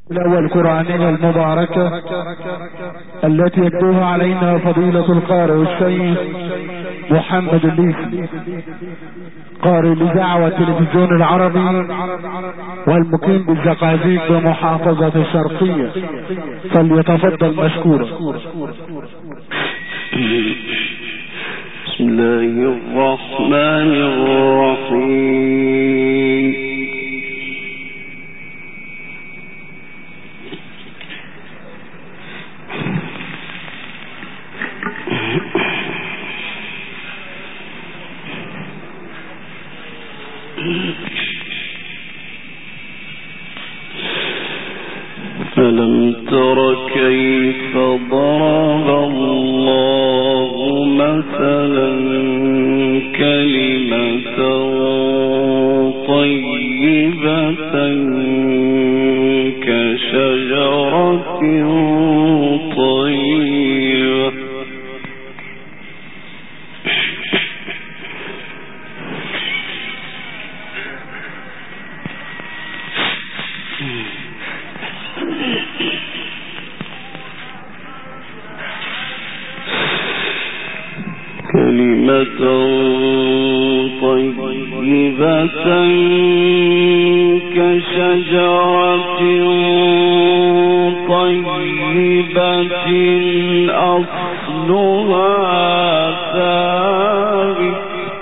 الأول القرآنية المباركة التي يتلوها علينا فضيلة القارئ الشيخ محمد الليثي، قارئ الإذاعة والتلفزيون العربي والمقيم بالزقازيق بمحافظة الشرقية، فليتفضل مشكورا. بسم الله الرحمن الرحيم. ألم تر كيف ضرب الله مثلا كلمة طيبة كشجرة طيبة كلمة طيبة كشجرة طيبة أصلها ثابت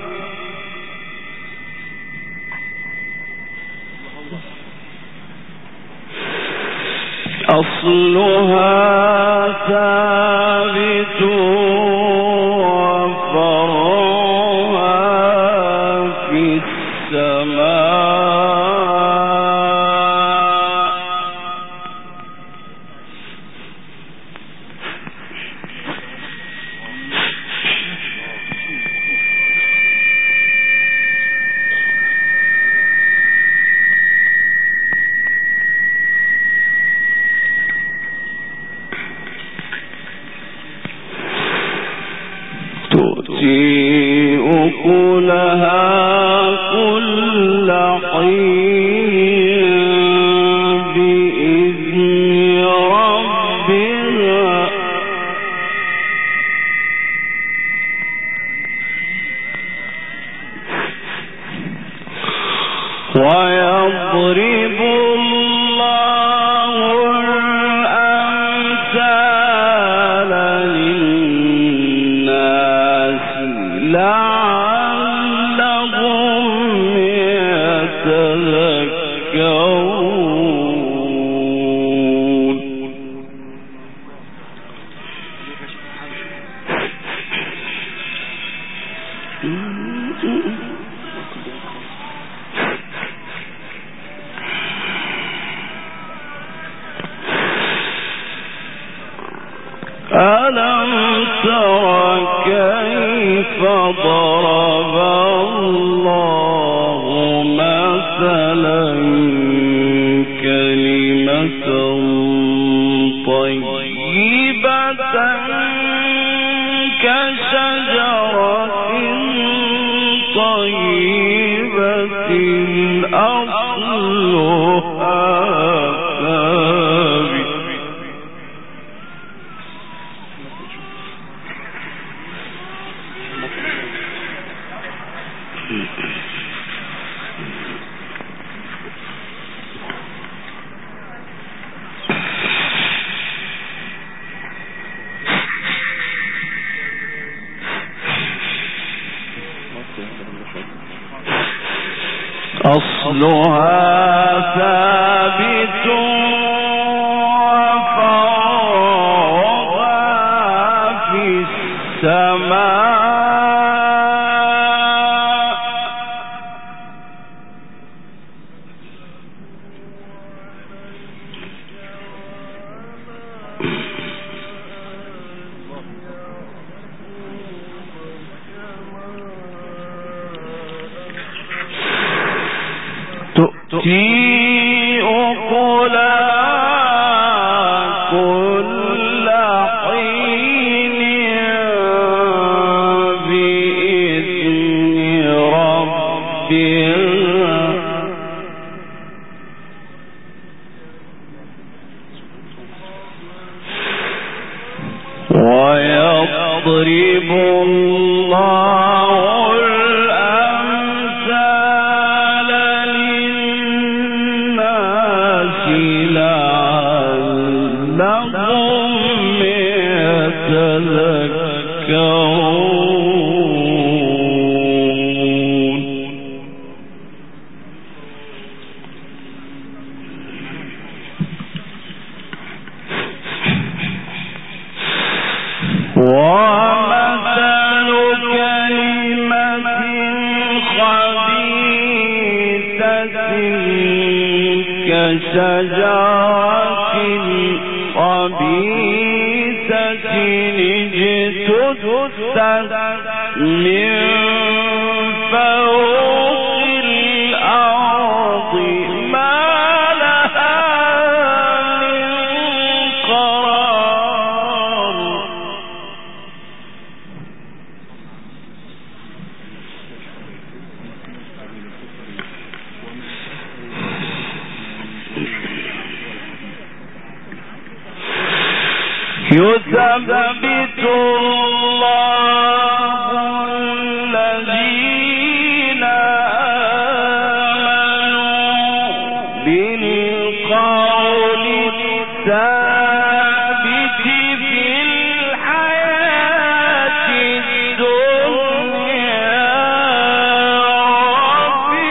تؤتي أكلها كل حين بإذن ربها ويضرب الله الأمثال للناس لعلهم يتذكرون. ألم تر كيف ضرب الله مثلا كلمة طيبة كشجرة طيبة أصلها ثابت أصلها ثابت وفرعها في السماء تؤتي أكلها كل حين بإذن ربها يضرب الله الأمثال للناس لعلهم يتذكرون. ومثل كلمة خبيثة كشجرة خبيثة اجتثت من فوق الأرض ما لها من قرار. يثبت الله الذين آمنوا بالقول الثابت في الحياة الدنيا وفي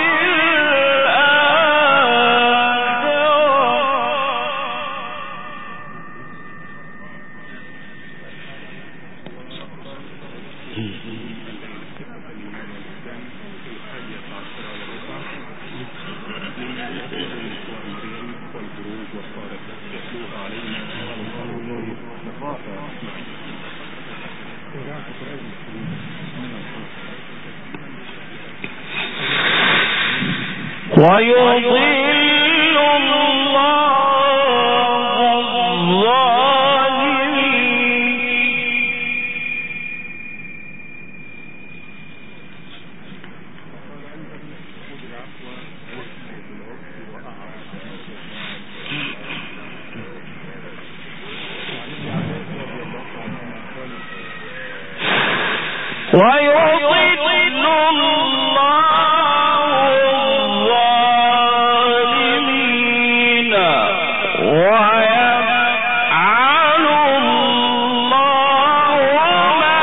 ويضل الله الظالمين ويفعل الله ما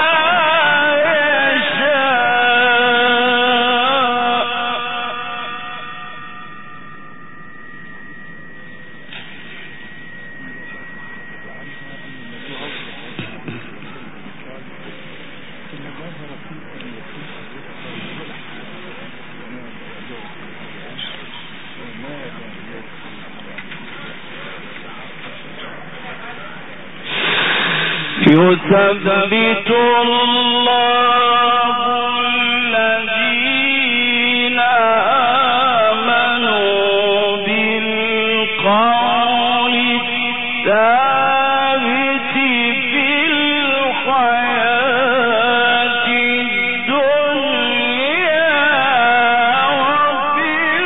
يثبت الله الذين آمنوا بالقول الثابت في الحياة الدنيا وفي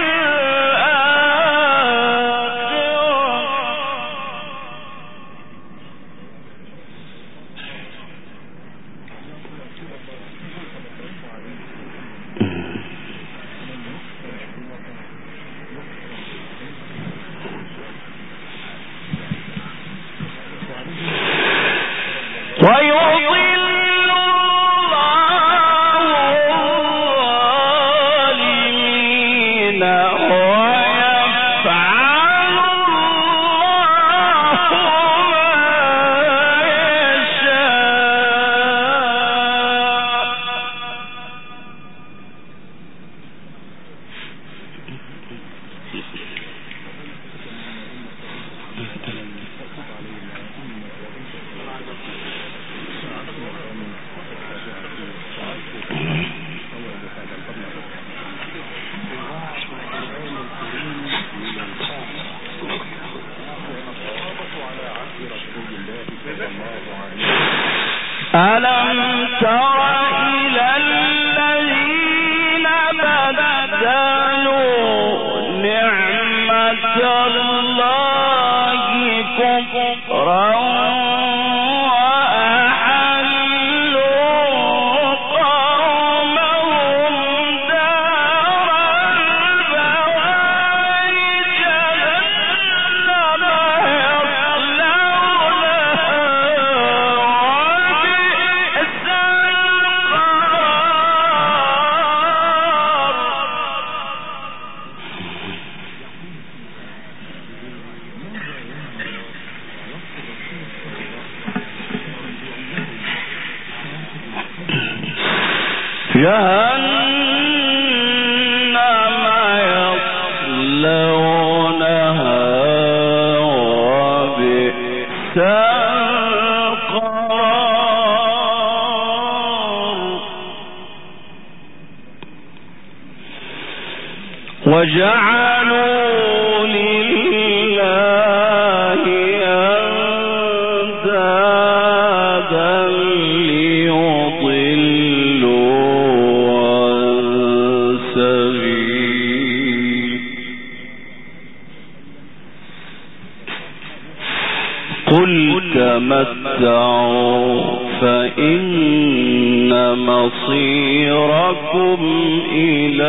ويضل الله الظالمين ويفعل الله ما ألم تر إلى الذين بدلوا نعمة الله كفرا وأحلوا وجعلوا لله أندادا ليضلوا عن سبيله قل تمتعوا فإن مصيركم إلى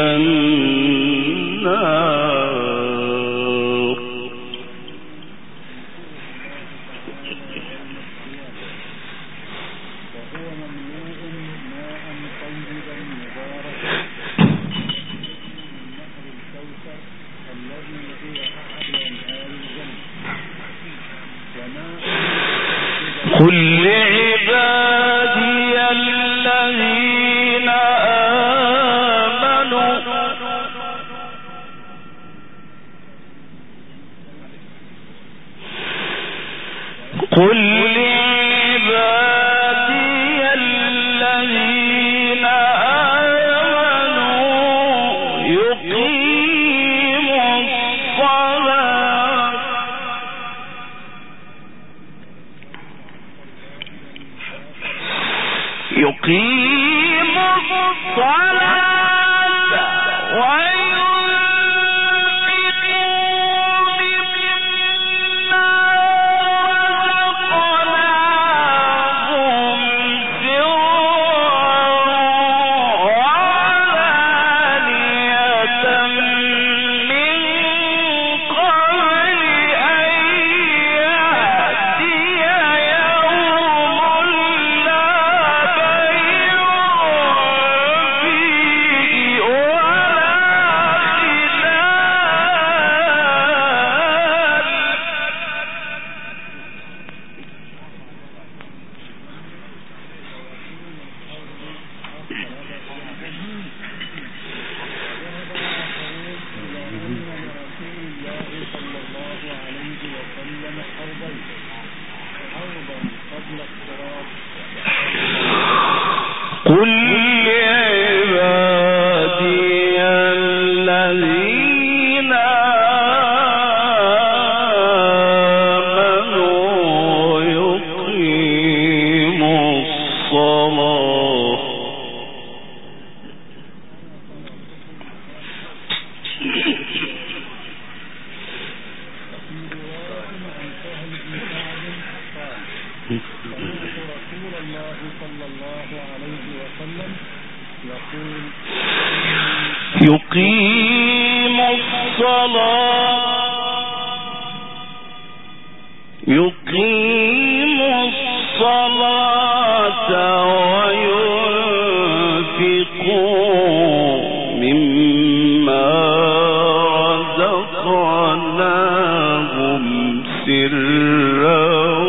قل لعبادي الذين آمنوا قل لعبادي الذين آمنوا يقيموا الصلاة قل لعبادي الذين آمنوا يقيموا الصلاة يقيم الصلاة وينفقوا مما رزقناهم سرا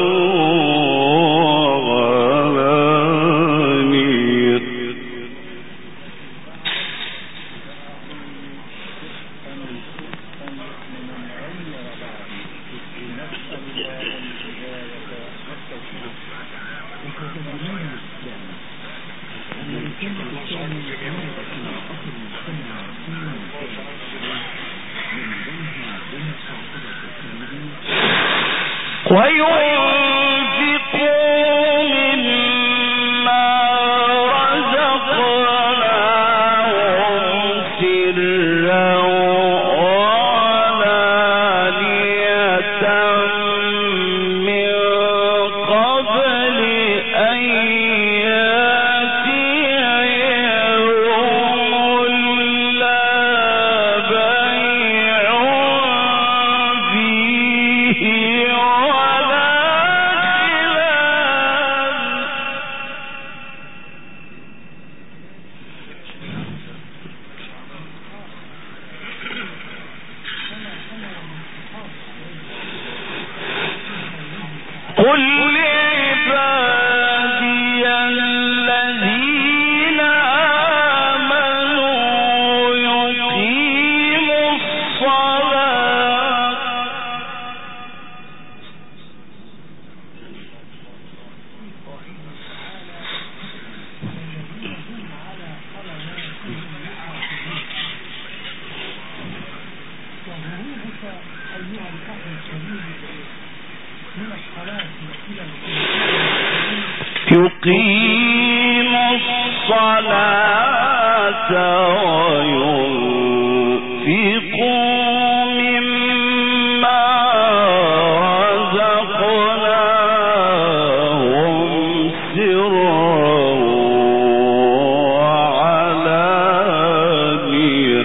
وينفقوا مما رزقناهم سرا وعلانية من قبل أن يأتي يوم لا بيع فيه قل لعبادي الذين يقيم الصلاة وينفق مما رزقناهم سرا وعلانية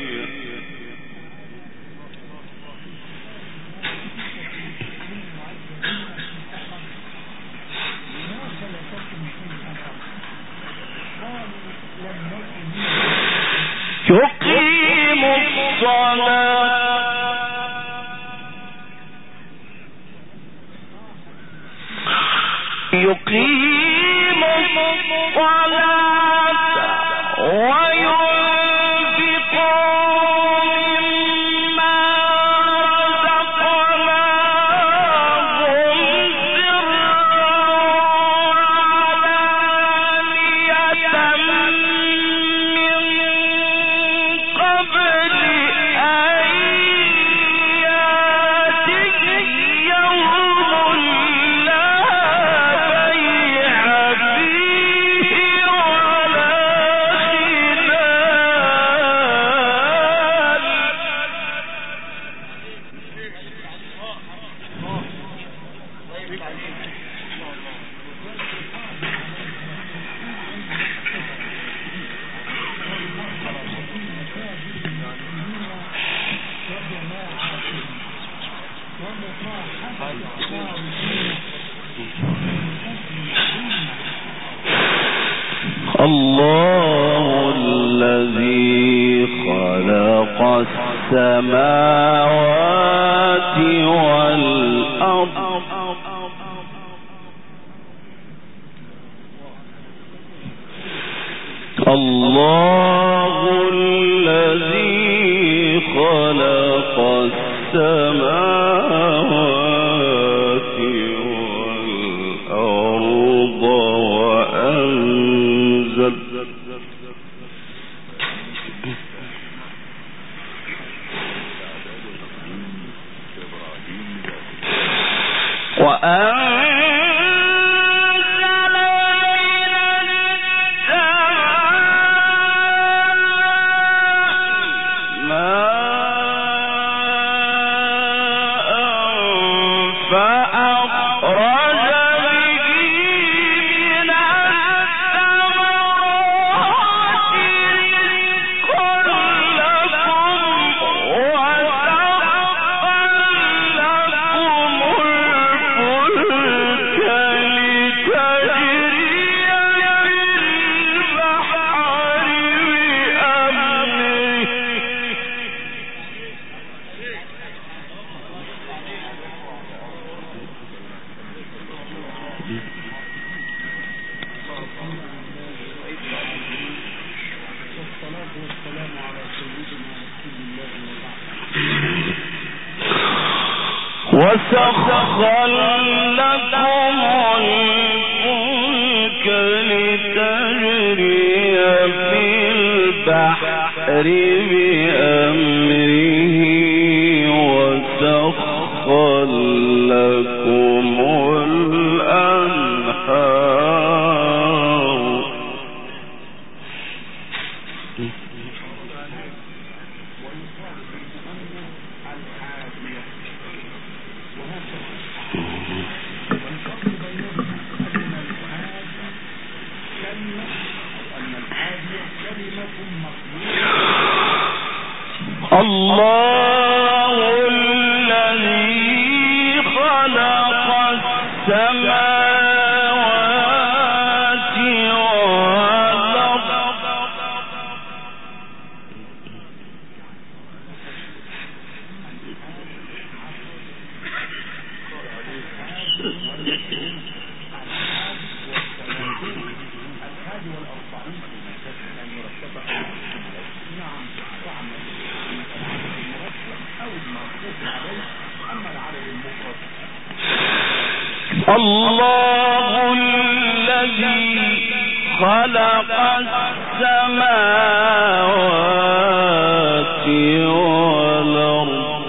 يقيم الصلاة وينفق مما رزقناهم سرا وعلانية من قبل أن يأتي يوم لا بيع فيه ولا الله الذي خلق السماوات والأرض الله الذي خلق السماوات والأرض وأنزل من السماء ماء فأخرج به من الثمرات رزقا لكم وسخر لكم الفلك لتجري بالبحر وسخر لكم الفلك لتجري في البحر بأمره وسخر لكم الأنهار الله الذي خلق السماوات والأرض الله الذي خلق السماوات والأرض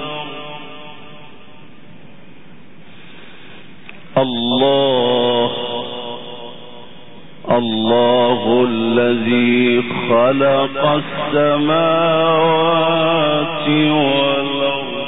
الله الله الذي خلق السماوات والأرض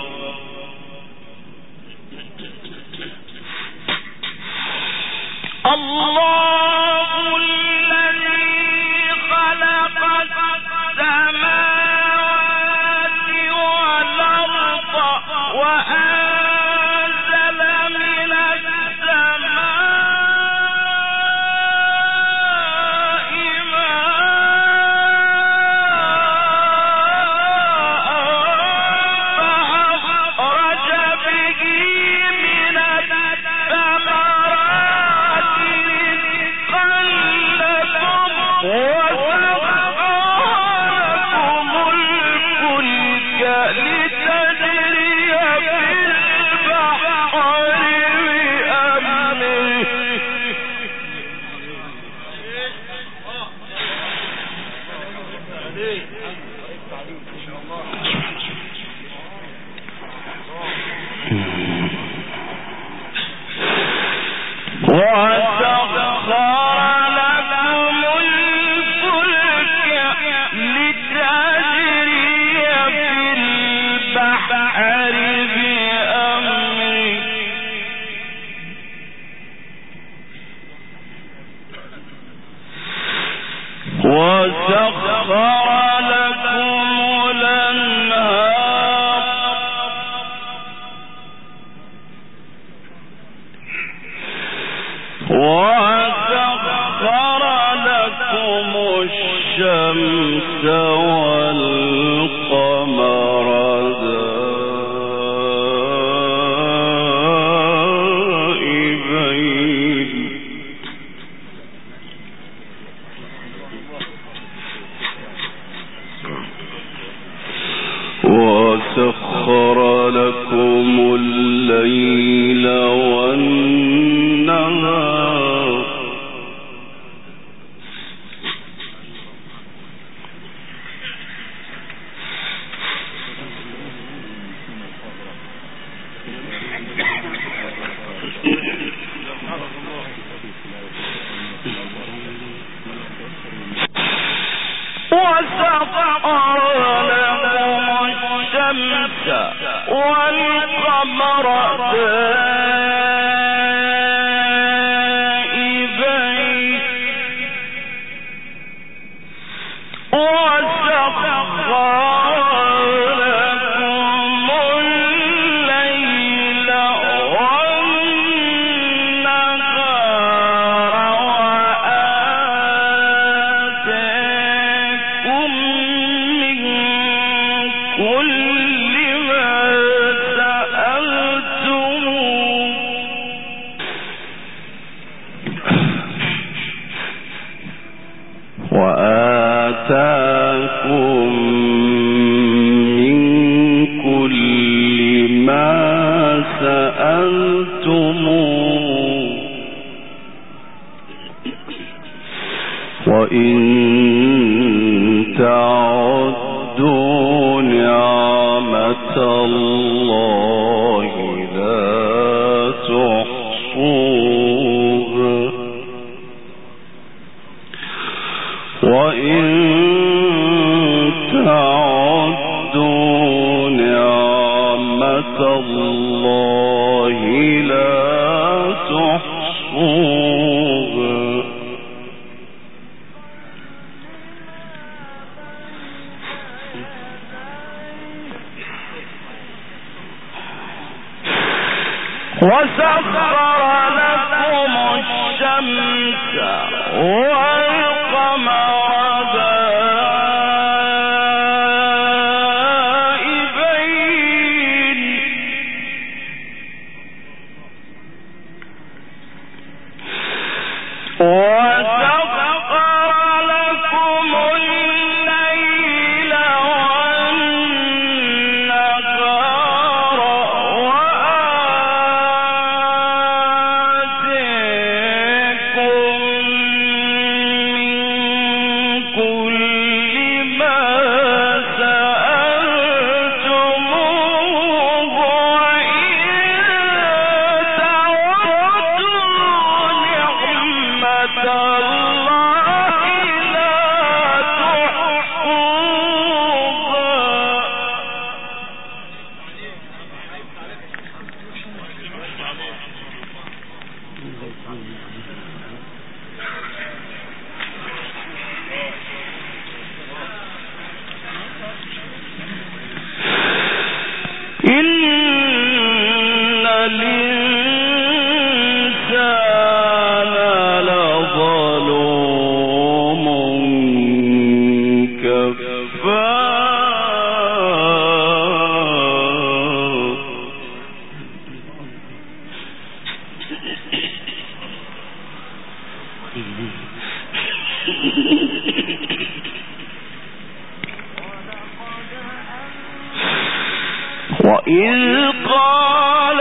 وسخر لكم الليل والنهار والقمر دائبين وسخر لكم الليل والنهار وآتاكم من كل وإن تعدوا نعمة الله لا تحصوها وإن تعدوا نعمة الله لا تحصوها وسخر لكم الشمس والقمر دائبين وسخر لكم الليل والنهار وآتاكم وإذ قال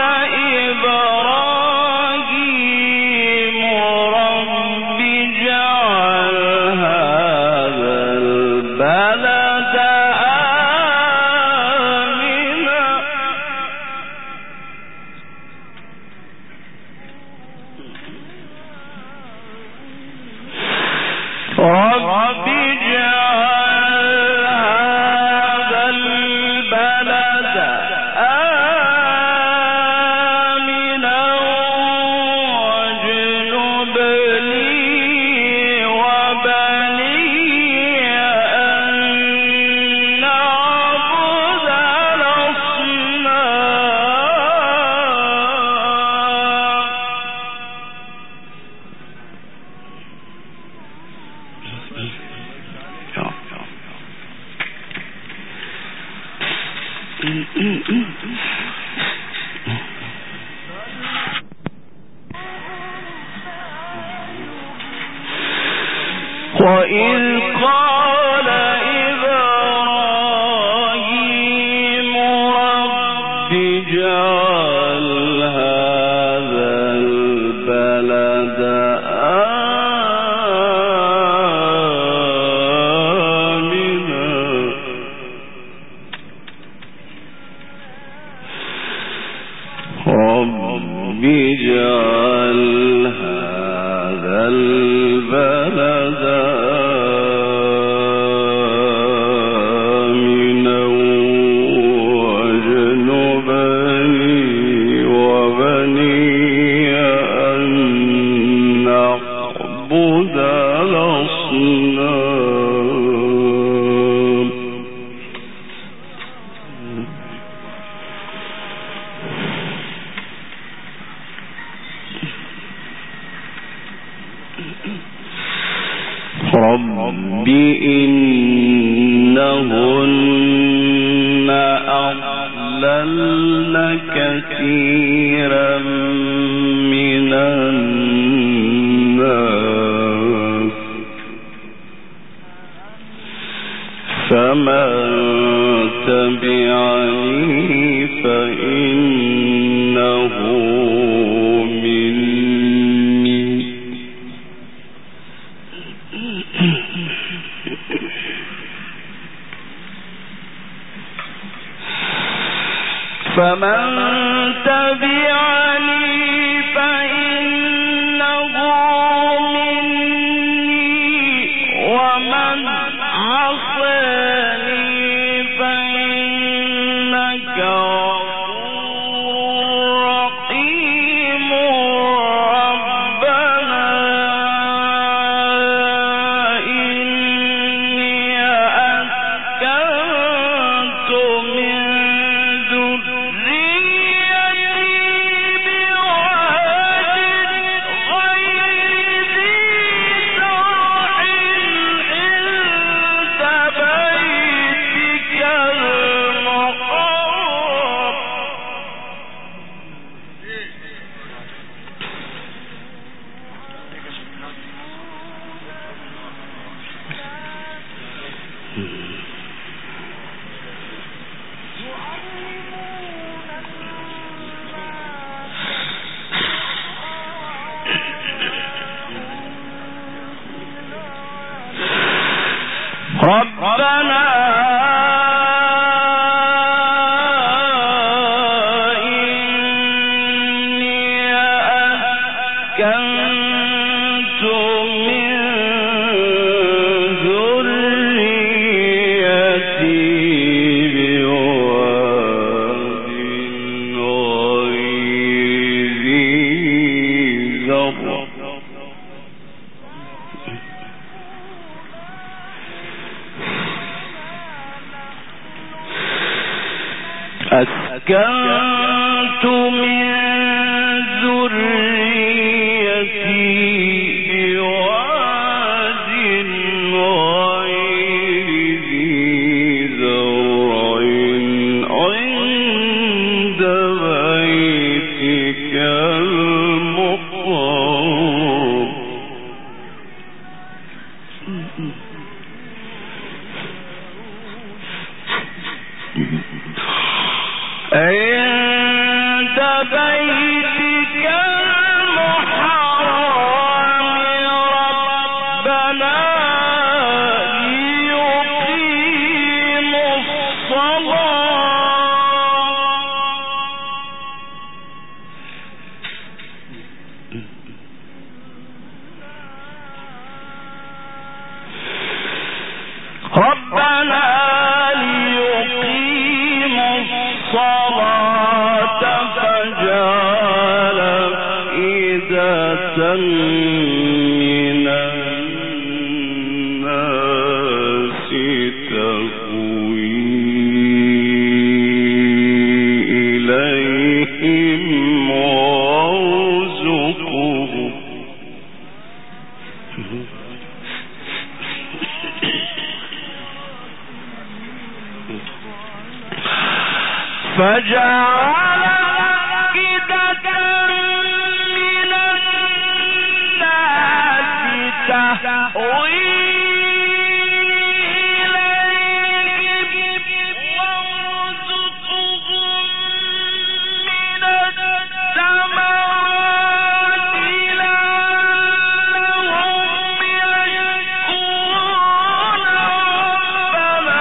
إبراهيم رب اجعل هذا البلد آمنا رب وإذ قال إبراهيم رب اجعل هذا البلد آمنا رب اجعل هذا البلد آمنا واجنبني وبني أن نعبد الأصنام رب إنهن أضللن كثيرا من الناس فمن تبعني فإنه فمن تبعني فإنه مني ومن عصاني فإنك غفور رحيم ربنا إني أسكنت من ربنا إني أسكنت من ذريتي بواد غير ذي زرع أسكنت من ذريتي بواد غير ذي زرع عند بيتك المحرم بيتك المحرم ربنا ليقيموا الصلاة فجعل أفئدة من الناس تهوي إليهم وارزقهم فجعل أفئدة من الناس تهوي إليهم وارزقهم من الثمرات لعلهم يشكرون ربنا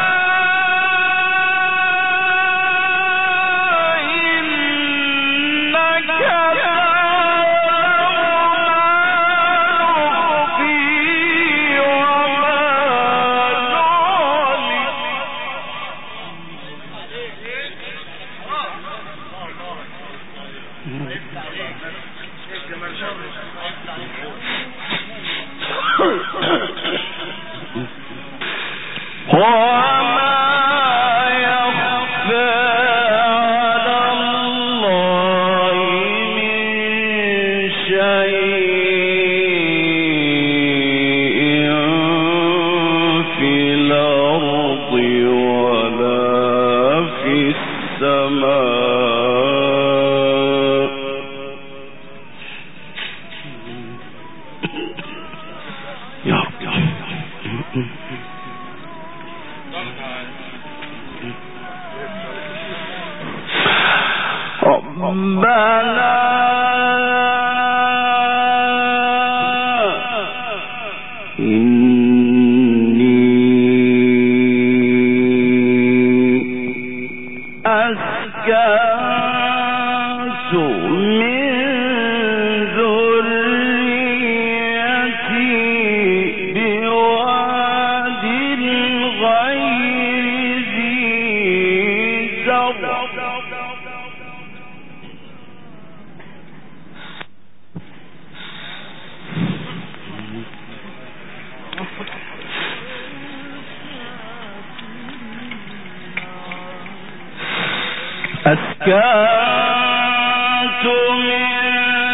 أسكنت من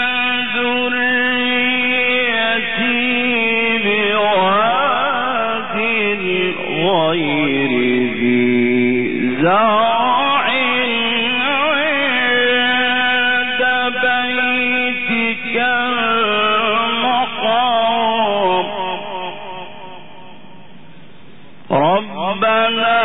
ذريتي بواد غير ذي زرع عند بيتك المحرم ربنا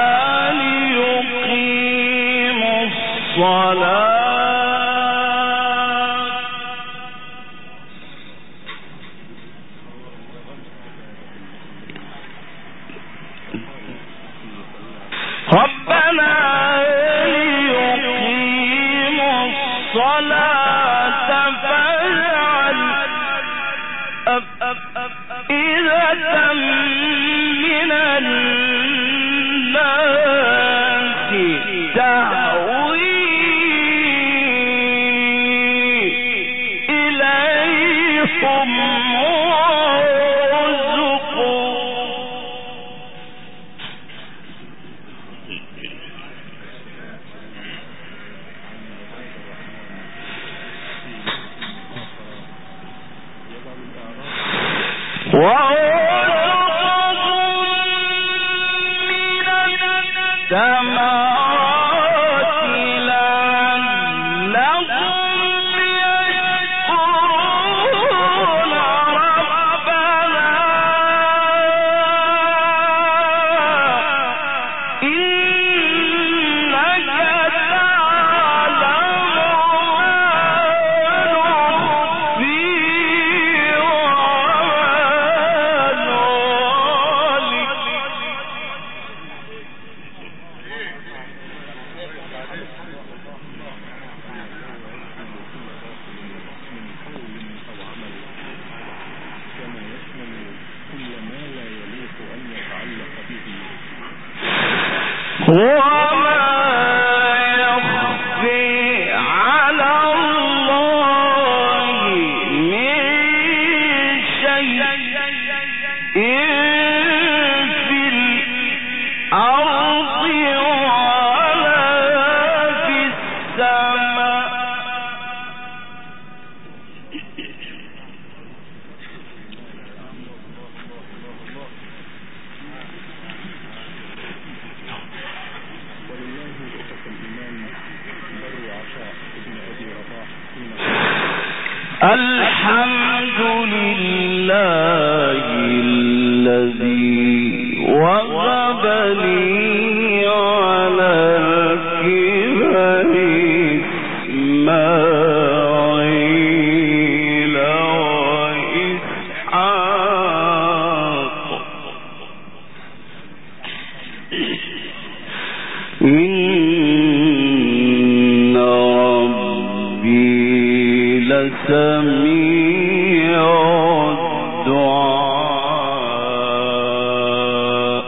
أفئدة من الناس تهوي إليهم إنك تعلم الحمد لله الذي وهب لي على الكبر إسماعيل وإسحاق إن ربي لسميع الدعاء.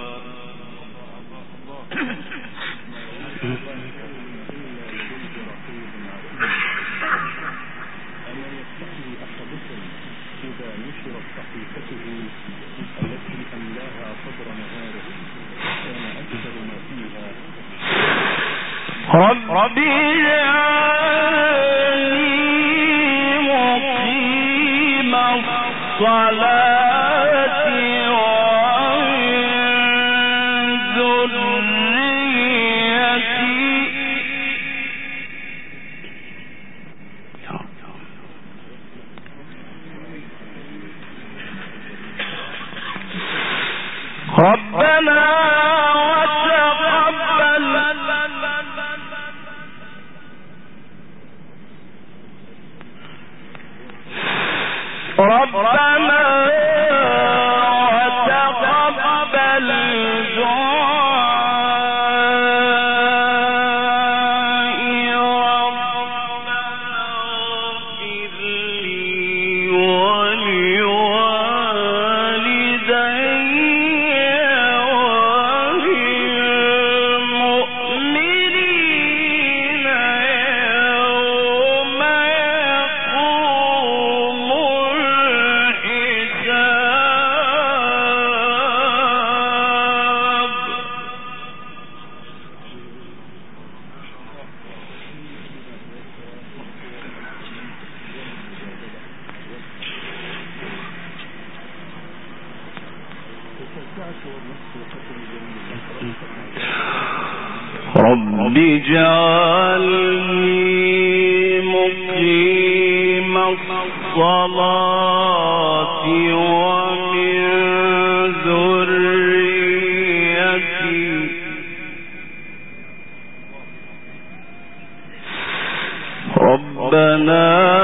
ربي اجعلني مقيم الصلاة ومن ذريتي ربنا ربنا وتقبل دعائي ربنا اغفر لي ولوالدي وللمؤمنين يوم يقوم رب اجعلني مقيم الصلاة ومن ذريتي ربنا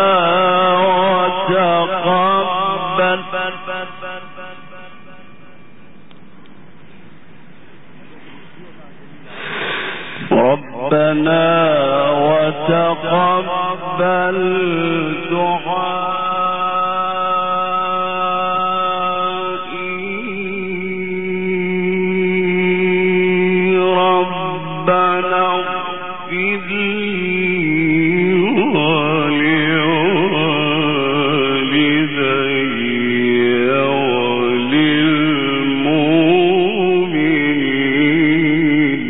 وتقبل دعائي ربنا اغفر لي ولوالدي وللمؤمنين.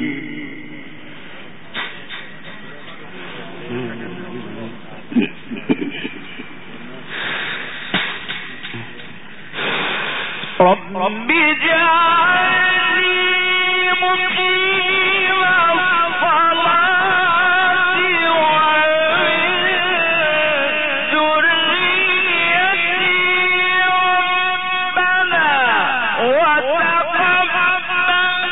رب اجعلني مقيم الصلاة ومن ذريتي ربنا وتقبل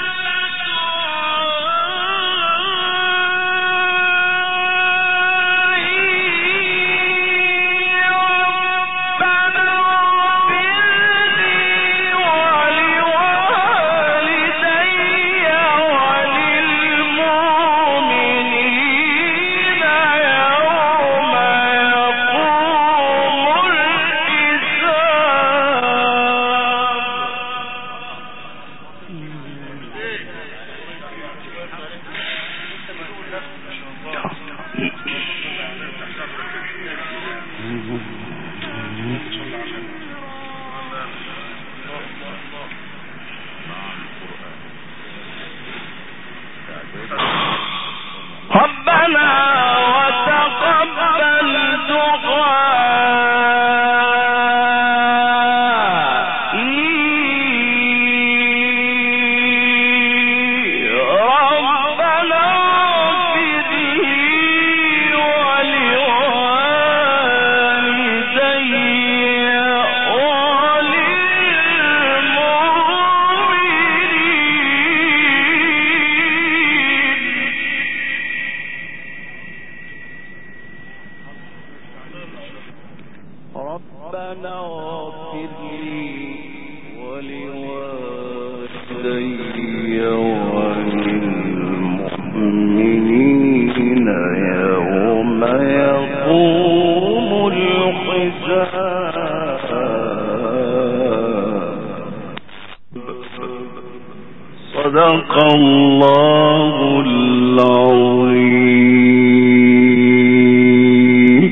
دعائي واغفر لي ولوالدي وللمؤمنين يوم يقوم الحساب. صدق الله العظيم.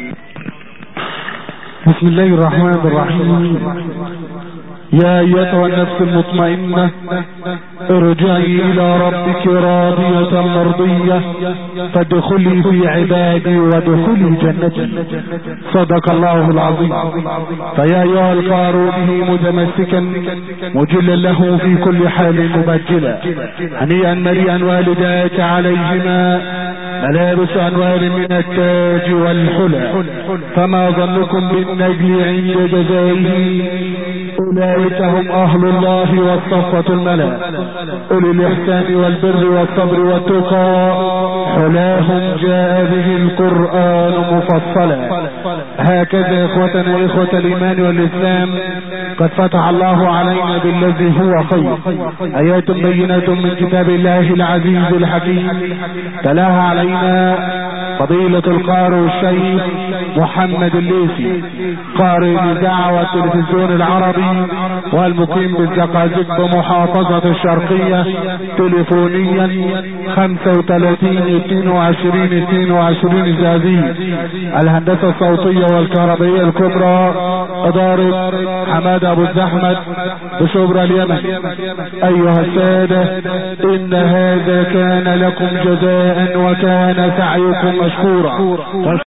بسم الله الرحمن الرحيم. يا أيتها النفس المطمئنة ارجعي إلى ربك راضية مرضية فادخلي في عبادي وادخلي جنتي. صدق الله العظيم. فيا أيها القارئ به متمسكا مجلا له في كل حال مبجلا. هنيئا مريئا والداك عليهما ملابس أنوار من التاج والحلى، فما ظنكم بالنجل عند جزائه؟ أولئك هم أهل الله والصفة الملا، أولي الإحسان والبر والصبر والتقى، حلاهم جاء به القرآن مفصلا. هكذا إخوتنا إخوة الإيمان والإسلام قد فتح الله علينا بالذي هو خير، آيات بينات من كتاب الله العزيز الحكيم، تلاها علينا فضيلة القارئ الشيخ محمد الليثي، قارئ الإذاعة والتلفزيون العربي والمقيم بالزقازق بمحافظة الشرقية، تليفونيا 35-22-22 زازيل. الهندسة الصوتية والكهربائية الكبرى إدارة حماد أبو الزحمة بشبرا اليمن. أيها السادة، إن هذا كان لكم جزاء وكان سعيكم مشكورا.